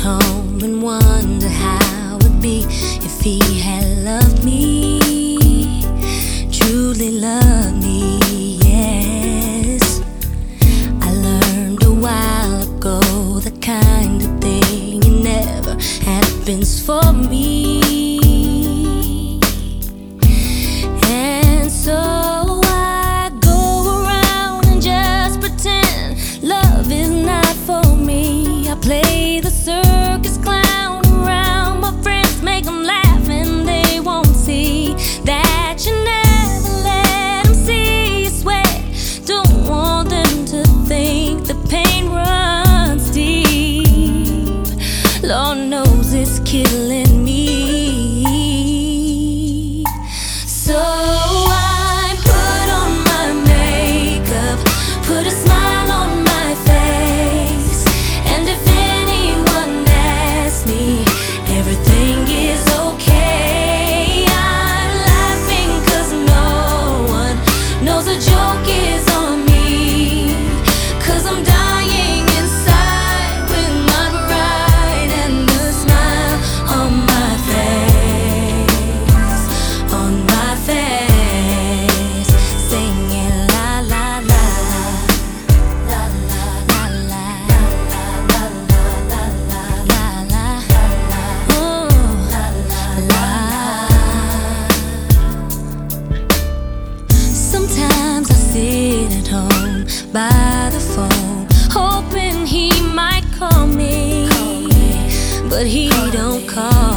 home and wonder how it'd be if he had loved me, truly loved me, yes. I learned a while ago the kind of thing it never happens for me. And so I go around and just pretend love is not for me. I play the circus clown around my friends, make them laugh and they won't see that you never let them see you sweat. Don't want them to think the pain runs deep. Lord knows it's killing me. So I put on my makeup, put a smile on my face, and if anyone asks me, everything is okay. I'm laughing 'cause no one knows a joke is on me, 'cause I'm dying inside with my pride and the smile on my face, on my face, singing la la la, la la la la, la la la la, la la, oh la la. Sometimes I sit at home by the phone, hoping he might call me, but he don't call.